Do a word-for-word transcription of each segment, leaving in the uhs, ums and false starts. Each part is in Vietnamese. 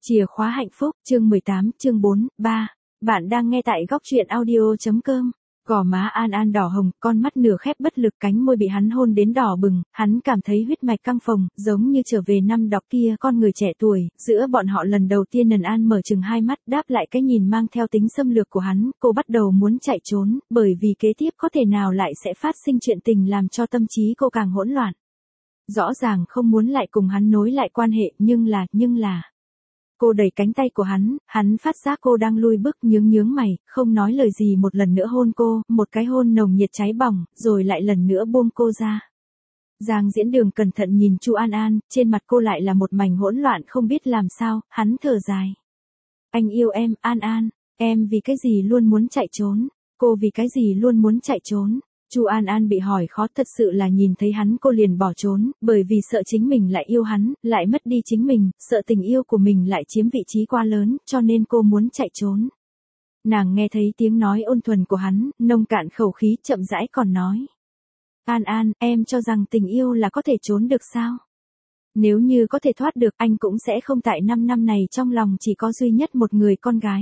Chìa khóa hạnh phúc, chương mười tám, chương bốn, ba. Bạn đang nghe tại góc truyện audio chấm com. Gò má An An đỏ hồng, con mắt nửa khép bất lực, cánh môi bị hắn hôn đến đỏ bừng, hắn cảm thấy huyết mạch căng phồng, giống như trở về năm đọc kia con người trẻ tuổi, giữa bọn họ lần đầu tiên Nần An mở chừng hai mắt, đáp lại cái nhìn mang theo tính xâm lược của hắn, cô bắt đầu muốn chạy trốn, bởi vì kế tiếp có thể nào lại sẽ phát sinh chuyện tình làm cho tâm trí cô càng hỗn loạn. Rõ ràng không muốn lại cùng hắn nối lại quan hệ, nhưng là, nhưng là... Cô đẩy cánh tay của hắn, hắn phát giác cô đang lui bước, nhướng nhướng mày, không nói lời gì, một lần nữa hôn cô, một cái hôn nồng nhiệt cháy bỏng, rồi lại lần nữa buông cô ra. Giang Diễn Đường cẩn thận nhìn Chu An An, trên mặt cô lại là một mảnh hỗn loạn không biết làm sao, hắn thở dài. Anh yêu em, An An, em vì cái gì luôn muốn chạy trốn, cô vì cái gì luôn muốn chạy trốn. Chu An An bị hỏi khó, thật sự là nhìn thấy hắn cô liền bỏ trốn, bởi vì sợ chính mình lại yêu hắn, lại mất đi chính mình, sợ tình yêu của mình lại chiếm vị trí quá lớn, cho nên cô muốn chạy trốn. Nàng nghe thấy tiếng nói ôn thuần của hắn, nông cạn khẩu khí, chậm rãi còn nói. An An, em cho rằng tình yêu là có thể trốn được sao? Nếu như có thể thoát được, anh cũng sẽ không tại năm năm này trong lòng chỉ có duy nhất một người con gái.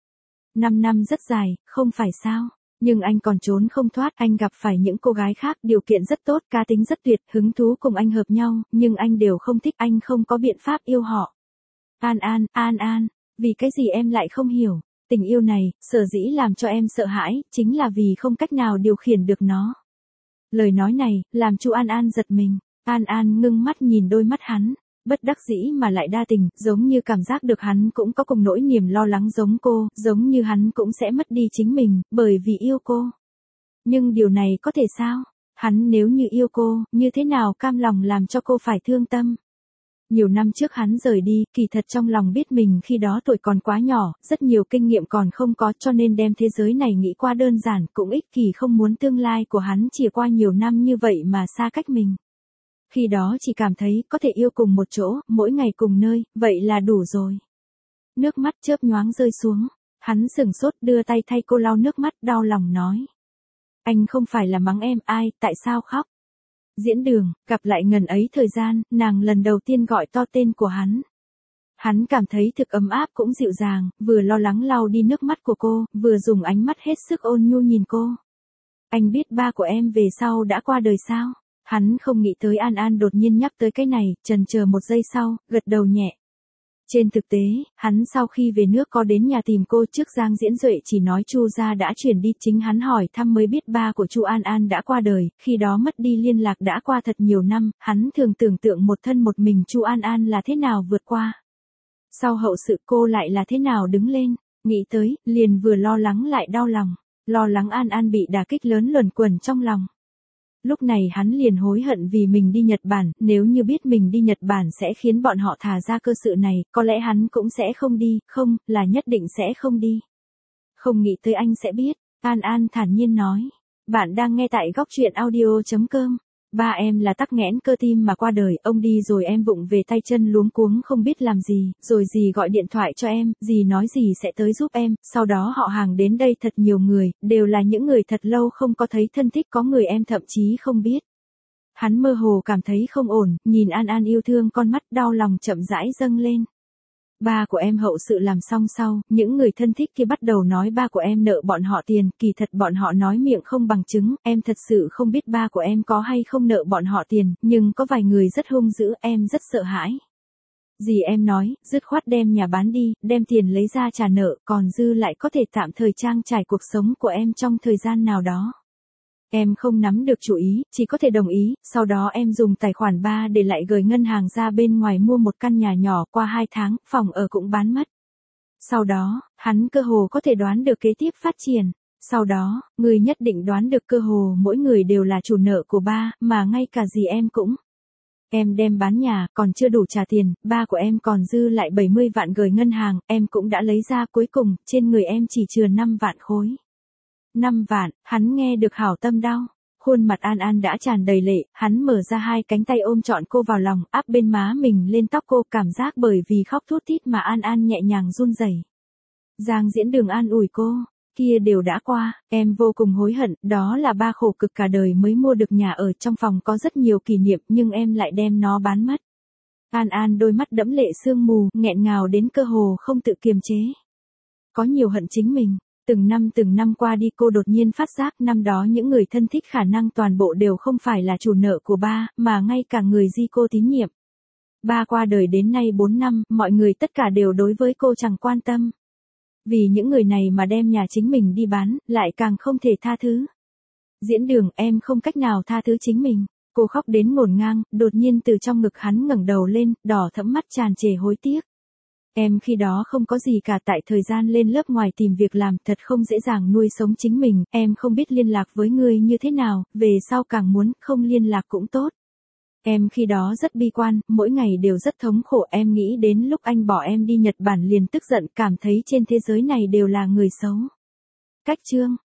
Năm năm rất dài, không phải sao? Nhưng anh còn trốn không thoát, anh gặp phải những cô gái khác, điều kiện rất tốt, cá tính rất tuyệt, hứng thú cùng anh hợp nhau, nhưng anh đều không thích, anh không có biện pháp yêu họ. An An, An An, vì cái gì em lại không hiểu, tình yêu này, sở dĩ làm cho em sợ hãi, chính là vì không cách nào điều khiển được nó. Lời nói này, làm Chu An An giật mình, An An ngưng mắt nhìn đôi mắt hắn. Bất đắc dĩ mà lại đa tình, giống như cảm giác được hắn cũng có cùng nỗi niềm lo lắng giống cô, giống như hắn cũng sẽ mất đi chính mình, bởi vì yêu cô. Nhưng điều này có thể sao? Hắn nếu như yêu cô, như thế nào cam lòng làm cho cô phải thương tâm? Nhiều năm trước hắn rời đi, kỳ thật trong lòng biết mình khi đó tuổi còn quá nhỏ, rất nhiều kinh nghiệm còn không có, cho nên đem thế giới này nghĩ qua đơn giản, cũng ích kỷ, không muốn tương lai của hắn chỉ qua nhiều năm như vậy mà xa cách mình. Khi đó chỉ cảm thấy có thể yêu cùng một chỗ, mỗi ngày cùng nơi, vậy là đủ rồi. Nước mắt chớp nhoáng rơi xuống, hắn sửng sốt đưa tay thay cô lau nước mắt, đau lòng nói. Anh không phải là mắng em, ai, tại sao khóc? Diễn Đường, gặp lại ngần ấy thời gian, nàng lần đầu tiên gọi to tên của hắn. Hắn cảm thấy thực ấm áp cũng dịu dàng, vừa lo lắng lau đi nước mắt của cô, vừa dùng ánh mắt hết sức ôn nhu nhìn cô. Anh biết ba của em về sau đã qua đời sao? Hắn không nghĩ tới An An đột nhiên nhắc tới cái này, chần chờ một giây sau, gật đầu nhẹ. Trên thực tế, hắn sau khi về nước có đến nhà tìm cô, trước Giang Diễn Duệ chỉ nói Chu gia đã chuyển đi, chính hắn hỏi thăm mới biết ba của Chu An An đã qua đời, khi đó mất đi liên lạc đã qua thật nhiều năm, hắn thường tưởng tượng một thân một mình Chu An An là thế nào vượt qua. Sau hậu sự cô lại là thế nào đứng lên, nghĩ tới, liền vừa lo lắng lại đau lòng, lo lắng An An bị đả kích lớn luẩn quẩn trong lòng. Lúc này hắn liền hối hận vì mình đi Nhật Bản, nếu như biết mình đi Nhật Bản sẽ khiến bọn họ thả ra cơ sự này, có lẽ hắn cũng sẽ không đi, không, là nhất định sẽ không đi. Không nghĩ tới anh sẽ biết, An An thản nhiên nói. Bạn đang nghe tại góc truyện audio chấm com. Ba em là tắc nghẽn cơ tim mà qua đời, ông đi rồi em vụng về tay chân luống cuống không biết làm gì, rồi dì gọi điện thoại cho em, dì nói dì sẽ tới giúp em, sau đó họ hàng đến đây thật nhiều người, đều là những người thật lâu không có thấy thân thích, có người em thậm chí không biết. Hắn mơ hồ cảm thấy không ổn, nhìn An An yêu thương, con mắt đau lòng chậm rãi dâng lên. Ba của em hậu sự làm xong sau, những người thân thích kia bắt đầu nói ba của em nợ bọn họ tiền, kỳ thật bọn họ nói miệng không bằng chứng, em thật sự không biết ba của em có hay không nợ bọn họ tiền, nhưng có vài người rất hung dữ, em rất sợ hãi. Dì em nói, dứt khoát đem nhà bán đi, đem tiền lấy ra trả nợ, còn dư lại có thể tạm thời trang trải cuộc sống của em trong thời gian nào đó. Em không nắm được chủ ý, chỉ có thể đồng ý, sau đó em dùng tài khoản ba để lại gửi ngân hàng ra bên ngoài mua một căn nhà nhỏ, qua hai tháng, phòng ở cũng bán mất. Sau đó, hắn cơ hồ có thể đoán được kế tiếp phát triển. Sau đó, người nhất định đoán được cơ hồ mỗi người đều là chủ nợ của ba, mà ngay cả dì em cũng. Em đem bán nhà, còn chưa đủ trả tiền, ba của em còn dư lại bảy mươi vạn gửi ngân hàng, em cũng đã lấy ra, cuối cùng, trên người em chỉ chừa năm vạn khối. Năm vạn, hắn nghe được hảo tâm đau. Khuôn mặt An An đã tràn đầy lệ, hắn mở ra hai cánh tay ôm trọn cô vào lòng, áp bên má mình lên tóc cô, cảm giác bởi vì khóc thút thít mà An An nhẹ nhàng run rẩy. Giang Diễn Đường an ủi cô, kia đều đã qua, em vô cùng hối hận, đó là ba khổ cực cả đời mới mua được nhà ở, trong phòng có rất nhiều kỷ niệm nhưng em lại đem nó bán mất. An An đôi mắt đẫm lệ sương mù, nghẹn ngào đến cơ hồ không tự kiềm chế. Có nhiều hận chính mình. Từng năm từng năm qua đi cô đột nhiên phát giác năm đó những người thân thích khả năng toàn bộ đều không phải là chủ nợ của ba, mà ngay cả người Di cô tín nhiệm. Ba qua đời đến nay bốn năm, mọi người tất cả đều đối với cô chẳng quan tâm. Vì những người này mà đem nhà chính mình đi bán, lại càng không thể tha thứ. Diễn Đường, em không cách nào tha thứ chính mình. Cô khóc đến ngổn ngang, đột nhiên từ trong ngực hắn ngẩng đầu lên, đỏ thẫm mắt tràn trề hối tiếc. Em khi đó không có gì cả, tại thời gian lên lớp ngoài tìm việc làm, thật không dễ dàng nuôi sống chính mình, em không biết liên lạc với ngươi như thế nào, về sau càng muốn không liên lạc cũng tốt. Em khi đó rất bi quan, mỗi ngày đều rất thống khổ, em nghĩ đến lúc anh bỏ em đi Nhật Bản liền tức giận, cảm thấy trên thế giới này đều là người xấu. Cách chương